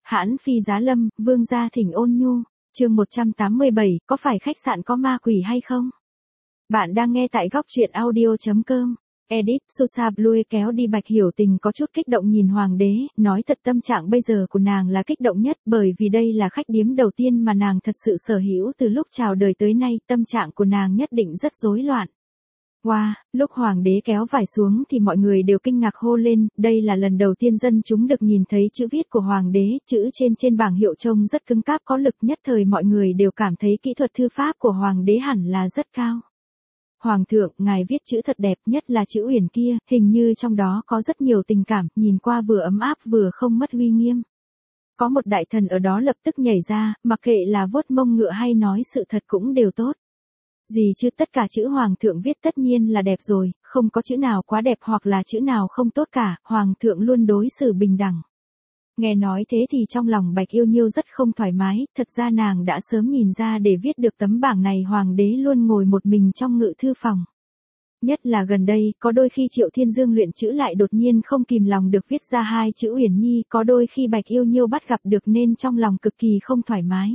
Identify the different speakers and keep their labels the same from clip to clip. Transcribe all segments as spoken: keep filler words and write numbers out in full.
Speaker 1: Hãn phi giá lâm, vương gia thỉnh ôn nhu, chương một trăm tám mươi bảy, có phải khách sạn có ma quỷ hay không? Bạn đang nghe tại góc truyện audio.com. Edit, Sosa Blue kéo đi Bạch Hiểu Tình có chút kích động nhìn hoàng đế, nói thật tâm trạng bây giờ của nàng là kích động nhất bởi vì đây là khách điếm đầu tiên mà nàng thật sự sở hữu từ lúc chào đời tới nay, tâm trạng của nàng nhất định rất rối loạn. Wow, lúc hoàng đế kéo vải xuống thì mọi người đều kinh ngạc hô lên, đây là lần đầu tiên dân chúng được nhìn thấy chữ viết của hoàng đế, chữ trên trên bảng hiệu trông rất cứng cáp có lực, nhất thời mọi người đều cảm thấy kỹ thuật thư pháp của hoàng đế hẳn là rất cao. Hoàng thượng, ngài viết chữ thật đẹp, nhất là chữ Uyển kia, hình như trong đó có rất nhiều tình cảm, nhìn qua vừa ấm áp vừa không mất uy nghiêm. Có một đại thần ở đó lập tức nhảy ra, mặc kệ là vuốt mông ngựa hay nói sự thật cũng đều tốt. Gì chứ, tất cả chữ hoàng thượng viết tất nhiên là đẹp rồi, không có chữ nào quá đẹp hoặc là chữ nào không tốt cả, hoàng thượng luôn đối xử bình đẳng. Nghe nói thế thì trong lòng Bạch Yêu Nhiêu rất không thoải mái, thật ra nàng đã sớm nhìn ra để viết được tấm bảng này hoàng đế luôn ngồi một mình trong ngự thư phòng. Nhất là gần đây, có đôi khi Triệu Thiên Dương luyện chữ lại đột nhiên không kìm lòng được viết ra hai chữ Uyển Nhi, có đôi khi Bạch Yêu Nhiêu bắt gặp được nên trong lòng cực kỳ không thoải mái.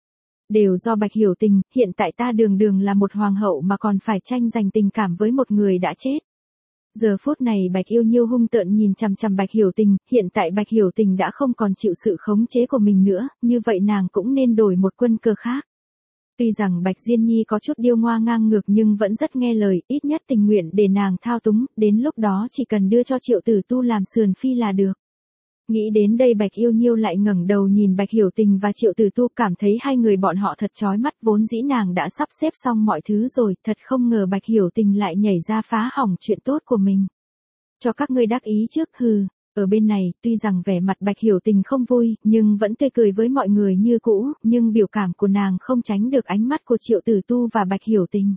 Speaker 1: Đều do Bạch Hiểu Tình, hiện tại ta đường đường là một hoàng hậu mà còn phải tranh giành tình cảm với một người đã chết. Giờ phút này Bạch Yêu Nhiêu hung tợn nhìn chằm chằm Bạch Hiểu Tình, hiện tại Bạch Hiểu Tình đã không còn chịu sự khống chế của mình nữa, như vậy nàng cũng nên đổi một quân cờ khác. Tuy rằng Bạch Diên Nhi có chút điêu ngoa ngang ngược nhưng vẫn rất nghe lời, ít nhất tình nguyện để nàng thao túng, đến lúc đó chỉ cần đưa cho Triệu Tử Tu làm sườn phi là được. Nghĩ đến đây Bạch Yêu Nhiêu lại ngẩng đầu nhìn Bạch Hiểu Tình và Triệu Tử Tu, cảm thấy hai người bọn họ thật chói mắt, vốn dĩ nàng đã sắp xếp xong mọi thứ rồi, thật không ngờ Bạch Hiểu Tình lại nhảy ra phá hỏng chuyện tốt của mình. Cho các ngươi đắc ý trước, hừ. Ở bên này, tuy rằng vẻ mặt Bạch Hiểu Tình không vui, nhưng vẫn tươi cười với mọi người như cũ, nhưng biểu cảm của nàng không tránh được ánh mắt của Triệu Tử Tu và Bạch Hiểu Tình.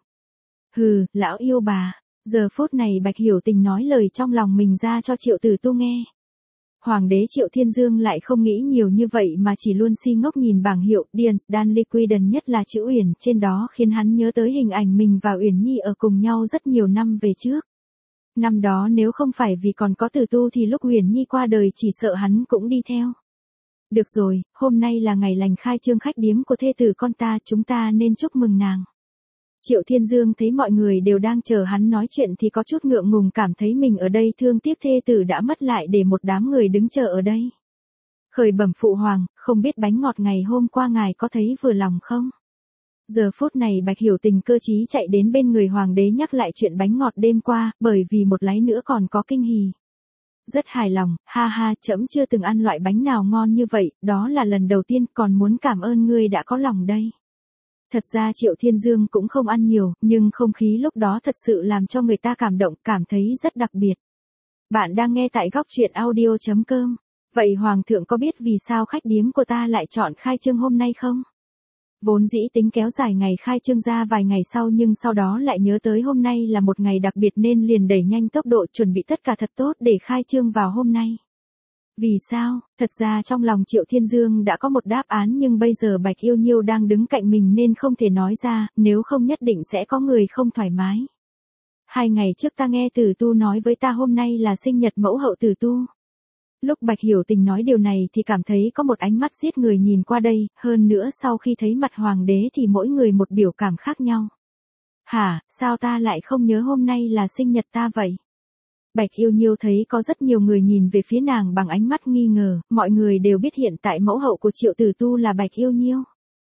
Speaker 1: Hừ, lão yêu bà. Giờ phút này Bạch Hiểu Tình nói lời trong lòng mình ra cho Triệu Tử Tu nghe. Hoàng đế Triệu Thiên Dương lại không nghĩ nhiều như vậy mà chỉ luôn si ngốc nhìn bảng hiệu Dian Liquidon, nhất là chữ Uyển trên đó khiến hắn nhớ tới hình ảnh mình và Uyển Nhi ở cùng nhau rất nhiều năm về trước. Năm đó nếu không phải vì còn có Tử Tu thì lúc Uyển Nhi qua đời chỉ sợ hắn cũng đi theo. Được rồi, hôm nay là ngày lành khai trương khách điếm của thê tử con ta, chúng ta nên chúc mừng nàng. Triệu Thiên Dương thấy mọi người đều đang chờ hắn nói chuyện thì có chút ngượng ngùng, cảm thấy mình ở đây thương tiếc thê tử đã mất lại để một đám người đứng chờ ở đây. Khởi bẩm phụ hoàng, không biết bánh ngọt ngày hôm qua ngài có thấy vừa lòng không? Giờ phút này Bạch Hiểu Tình cơ trí chạy đến bên người hoàng đế nhắc lại chuyện bánh ngọt đêm qua, bởi vì một lát nữa còn có kinh hỉ. Rất hài lòng, ha ha, trẫm chưa từng ăn loại bánh nào ngon như vậy, đó là lần đầu tiên, còn muốn cảm ơn ngươi đã có lòng đây. Thật ra Triệu Thiên Dương cũng không ăn nhiều, nhưng không khí lúc đó thật sự làm cho người ta cảm động, cảm thấy rất đặc biệt. Bạn đang nghe tại góc truyện audio.com. Vậy Hoàng thượng có biết vì sao khách điếm của ta lại chọn khai trương hôm nay không? Vốn dĩ tính kéo dài ngày khai trương ra vài ngày sau, nhưng sau đó lại nhớ tới hôm nay là một ngày đặc biệt nên liền đẩy nhanh tốc độ chuẩn bị tất cả thật tốt để khai trương vào hôm nay. Vì sao? Thật ra trong lòng Triệu Thiên Dương đã có một đáp án, nhưng bây giờ Bạch Yêu Nhiêu đang đứng cạnh mình nên không thể nói ra, nếu không nhất định sẽ có người không thoải mái. Hai ngày trước ta nghe Tử Tu nói với ta hôm nay là sinh nhật mẫu hậu Tử Tu. Lúc Bạch Hiểu Tình nói điều này thì cảm thấy có một ánh mắt giết người nhìn qua đây, hơn nữa sau khi thấy mặt hoàng đế thì mỗi người một biểu cảm khác nhau. Hả, sao ta lại không nhớ hôm nay là sinh nhật ta vậy? Bạch Yêu Nhiêu thấy có rất nhiều người nhìn về phía nàng bằng ánh mắt nghi ngờ, mọi người đều biết hiện tại mẫu hậu của Triệu Tử Tu là Bạch Yêu Nhiêu.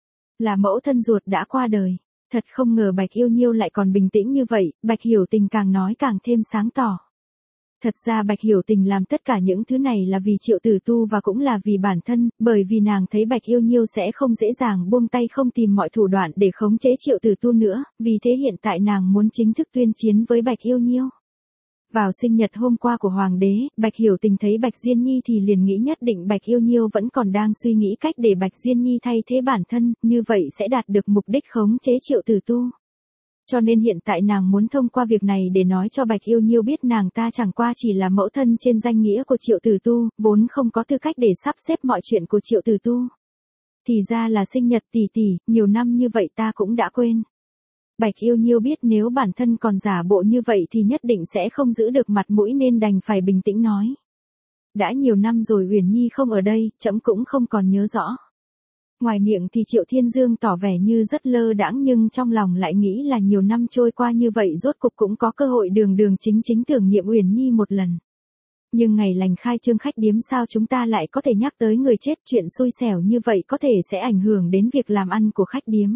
Speaker 1: Là mẫu thân ruột đã qua đời. Thật không ngờ Bạch Yêu Nhiêu lại còn bình tĩnh như vậy, Bạch Hiểu Tình càng nói càng thêm sáng tỏ. Thật ra Bạch Hiểu Tình làm tất cả những thứ này là vì Triệu Tử Tu và cũng là vì bản thân, bởi vì nàng thấy Bạch Yêu Nhiêu sẽ không dễ dàng buông tay, không tìm mọi thủ đoạn để khống chế Triệu Tử Tu nữa, vì thế hiện tại nàng muốn chính thức tuyên chiến với Bạch Yêu Nhiêu. Vào sinh nhật hôm qua của hoàng đế, Bạch Hiểu Tình thấy Bạch Diên Nhi thì liền nghĩ nhất định Bạch Yêu Nhiêu vẫn còn đang suy nghĩ cách để Bạch Diên Nhi thay thế bản thân, như vậy sẽ đạt được mục đích khống chế Triệu Tử Tu. Cho nên hiện tại nàng muốn thông qua việc này để nói cho Bạch Yêu Nhiêu biết nàng ta chẳng qua chỉ là mẫu thân trên danh nghĩa của Triệu Tử Tu, vốn không có tư cách để sắp xếp mọi chuyện của Triệu Tử Tu. Thì ra là sinh nhật tỷ tỷ, nhiều năm như vậy ta cũng đã quên. Bạch Yêu Nhiêu biết nếu bản thân còn giả bộ như vậy thì nhất định sẽ không giữ được mặt mũi nên đành phải bình tĩnh nói. Đã nhiều năm rồi Uyển Nhi không ở đây, trẫm cũng không còn nhớ rõ. Ngoài miệng thì Triệu Thiên Dương tỏ vẻ như rất lơ đãng nhưng trong lòng lại nghĩ là nhiều năm trôi qua như vậy rốt cục cũng có cơ hội đường đường chính chính tưởng niệm Uyển Nhi một lần. Nhưng ngày lành khai trương khách điếm sao chúng ta lại có thể nhắc tới người chết, chuyện xui xẻo như vậy có thể sẽ ảnh hưởng đến việc làm ăn của khách điếm.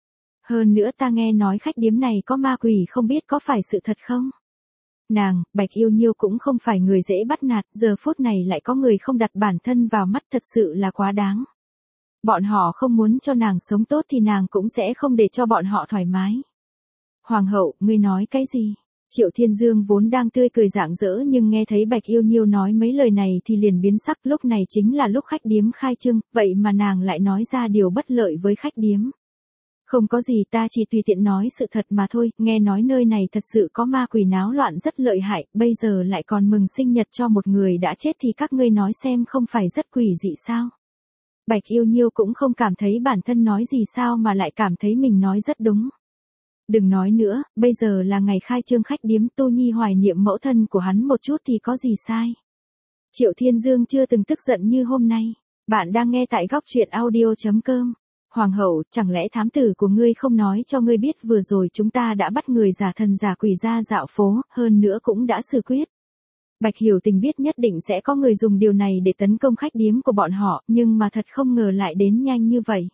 Speaker 1: Hơn nữa ta nghe nói khách điếm này có ma quỷ, không biết có phải sự thật không? Nàng, Bạch Yêu Nhiêu cũng không phải người dễ bắt nạt, giờ phút này lại có người không đặt bản thân vào mắt, thật sự là quá đáng. Bọn họ không muốn cho nàng sống tốt thì nàng cũng sẽ không để cho bọn họ thoải mái. Hoàng hậu, ngươi nói cái gì? Triệu Thiên Dương vốn đang tươi cười rạng rỡ nhưng nghe thấy Bạch Yêu Nhiêu nói mấy lời này thì liền biến sắc, lúc này chính là lúc khách điếm khai trương, vậy mà nàng lại nói ra điều bất lợi với khách điếm. Không có gì, ta chỉ tùy tiện nói sự thật mà thôi, nghe nói nơi này thật sự có ma quỷ náo loạn rất lợi hại, bây giờ lại còn mừng sinh nhật cho một người đã chết thì các ngươi nói xem không phải rất quỷ dị sao? Bạch Yêu Nhiêu cũng không cảm thấy bản thân nói gì sao mà lại cảm thấy mình nói rất đúng. Đừng nói nữa, bây giờ là ngày khai trương khách điếm, Tô Nhi hoài niệm mẫu thân của hắn một chút thì có gì sai. Triệu Thiên Dương chưa từng tức giận như hôm nay. Bạn đang nghe tại góc truyện audio chấm com. Hoàng hậu, chẳng lẽ thám tử của ngươi không nói cho ngươi biết vừa rồi chúng ta đã bắt người giả thần giả quỷ ra dạo phố, hơn nữa cũng đã xử quyết. Bạch Hiểu Tình biết nhất định sẽ có người dùng điều này để tấn công khách điếm của bọn họ, nhưng mà thật không ngờ lại đến nhanh như vậy.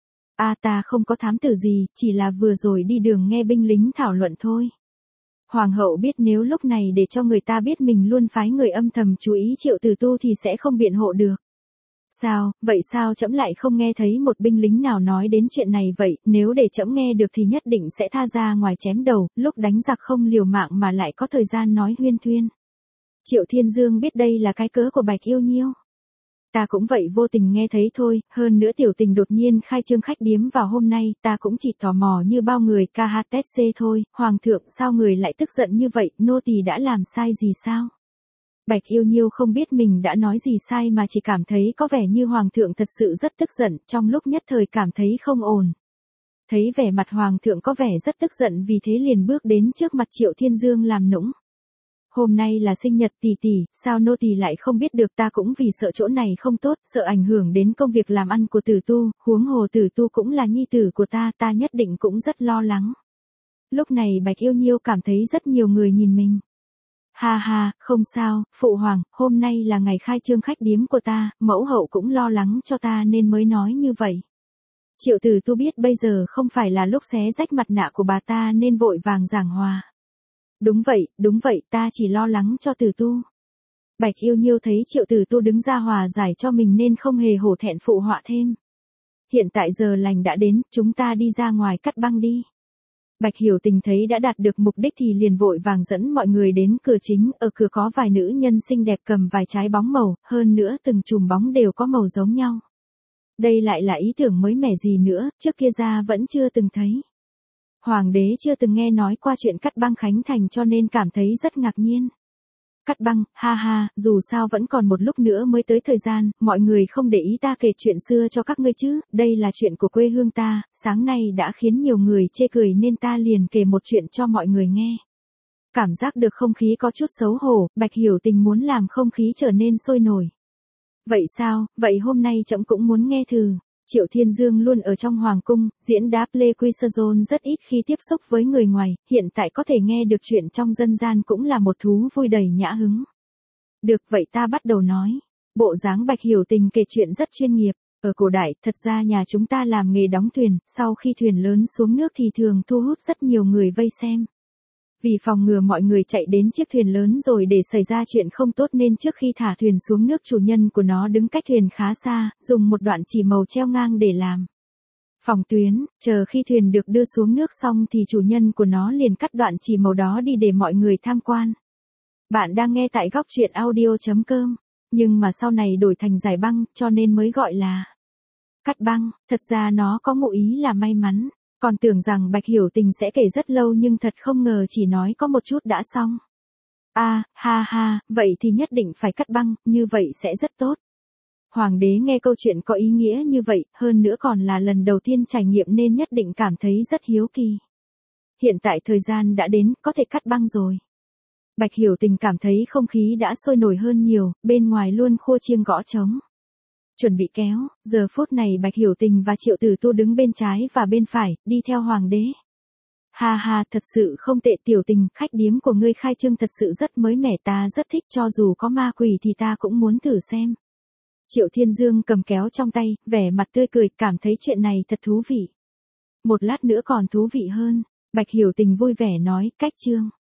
Speaker 1: A à, ta không có thám tử gì, chỉ là vừa rồi đi đường nghe binh lính thảo luận thôi. Hoàng hậu biết nếu lúc này để cho người ta biết mình luôn phái người âm thầm chú ý Triệu Tử Tu thì sẽ không biện hộ được. Sao, vậy sao trẫm lại không nghe thấy một binh lính nào nói đến chuyện này vậy, nếu để trẫm nghe được thì nhất định sẽ tha ra ngoài chém đầu, lúc đánh giặc không liều mạng mà lại có thời gian nói huyên thuyên. Triệu Thiên Dương biết đây là cái cớ của Bạch Yêu Nhiêu. Ta cũng vậy, vô tình nghe thấy thôi, hơn nữa tiểu tình đột nhiên khai trương khách điếm vào hôm nay, ta cũng chỉ tò mò như bao người ca hát tét xê thôi, hoàng thượng sao người lại tức giận như vậy, nô tỳ đã làm sai gì sao? Bạch Yêu Nhiêu không biết mình đã nói gì sai mà chỉ cảm thấy có vẻ như hoàng thượng thật sự rất tức giận, trong lúc nhất thời cảm thấy không ổn. Thấy vẻ mặt hoàng thượng có vẻ rất tức giận vì thế liền bước đến trước mặt Triệu Thiên Dương làm nũng. Hôm nay là sinh nhật tỷ tỷ, sao nô tỳ lại không biết được, ta cũng vì sợ chỗ này không tốt, sợ ảnh hưởng đến công việc làm ăn của Tử Tu, huống hồ Tử Tu cũng là nhi tử của ta, ta nhất định cũng rất lo lắng. Lúc này Bạch Yêu Nhiêu cảm thấy rất nhiều người nhìn mình. Ha ha, không sao, phụ hoàng, hôm nay là ngày khai trương khách điếm của ta, mẫu hậu cũng lo lắng cho ta nên mới nói như vậy. Triệu Tử Tu biết bây giờ không phải là lúc xé rách mặt nạ của bà ta nên vội vàng giảng hòa. Đúng vậy, đúng vậy, ta chỉ lo lắng cho Tử Tu. Bạch Yêu Nhiêu thấy Triệu Tử Tu đứng ra hòa giải cho mình nên không hề hổ thẹn phụ họa thêm. Hiện tại giờ lành đã đến, chúng ta đi ra ngoài cắt băng đi. Bạch Hiểu Tình thấy đã đạt được mục đích thì liền vội vàng dẫn mọi người đến cửa chính, ở cửa có vài nữ nhân xinh đẹp cầm vài trái bóng màu, hơn nữa từng chùm bóng đều có màu giống nhau. Đây lại là ý tưởng mới mẻ gì nữa, trước kia ra vẫn chưa từng thấy. Hoàng đế chưa từng nghe nói qua chuyện cắt băng khánh thành cho nên cảm thấy rất ngạc nhiên. Cắt băng, ha ha, dù sao vẫn còn một lúc nữa mới tới thời gian, mọi người không để ý ta kể chuyện xưa cho các ngươi chứ, đây là chuyện của quê hương ta, sáng nay đã khiến nhiều người chê cười nên ta liền kể một chuyện cho mọi người nghe. Cảm giác được không khí có chút xấu hổ, Bạch Hiểu Tình muốn làm không khí trở nên sôi nổi. Vậy sao, vậy hôm nay trẫm cũng muốn nghe thử. Triệu Thiên Dương luôn ở trong hoàng cung, diễn đáp Lê Quy Sơ Dôn rất ít khi tiếp xúc với người ngoài, hiện tại có thể nghe được chuyện trong dân gian cũng là một thú vui đầy nhã hứng. Được, vậy ta bắt đầu nói. Bộ dáng Bạch Hiểu Tình kể chuyện rất chuyên nghiệp. Ở cổ đại, thật ra nhà chúng ta làm nghề đóng thuyền, sau khi thuyền lớn xuống nước thì thường thu hút rất nhiều người vây xem. Vì phòng ngừa mọi người chạy đến chiếc thuyền lớn rồi để xảy ra chuyện không tốt nên trước khi thả thuyền xuống nước chủ nhân của nó đứng cách thuyền khá xa, dùng một đoạn chỉ màu treo ngang để làm phòng tuyến, chờ khi thuyền được đưa xuống nước xong thì chủ nhân của nó liền cắt đoạn chỉ màu đó đi để mọi người tham quan. Bạn đang nghe tại góc truyện audio chấm com, nhưng mà sau này đổi thành giải băng cho nên mới gọi là cắt băng, thật ra nó có ngụ ý là may mắn. Còn tưởng rằng Bạch Hiểu Tình sẽ kể rất lâu nhưng thật không ngờ chỉ nói có một chút đã xong. A, à, ha ha, vậy thì nhất định phải cắt băng, như vậy sẽ rất tốt. Hoàng đế nghe câu chuyện có ý nghĩa như vậy, hơn nữa còn là lần đầu tiên trải nghiệm nên nhất định cảm thấy rất hiếu kỳ. Hiện tại thời gian đã đến, có thể cắt băng rồi. Bạch Hiểu Tình cảm thấy không khí đã sôi nổi hơn nhiều, bên ngoài luôn khua chiêng gõ trống. Chuẩn bị kéo, giờ phút này Bạch Hiểu Tình và Triệu Tử Tu đứng bên trái và bên phải, đi theo hoàng đế. Ha ha, thật sự không tệ Tiểu Tình, khách điếm của ngươi khai trương thật sự rất mới mẻ, ta rất thích, cho dù có ma quỷ thì ta cũng muốn thử xem. Triệu Thiên Dương cầm kéo trong tay, vẻ mặt tươi cười, cảm thấy chuyện này thật thú vị. Một lát nữa còn thú vị hơn, Bạch Hiểu Tình vui vẻ nói, cách trương.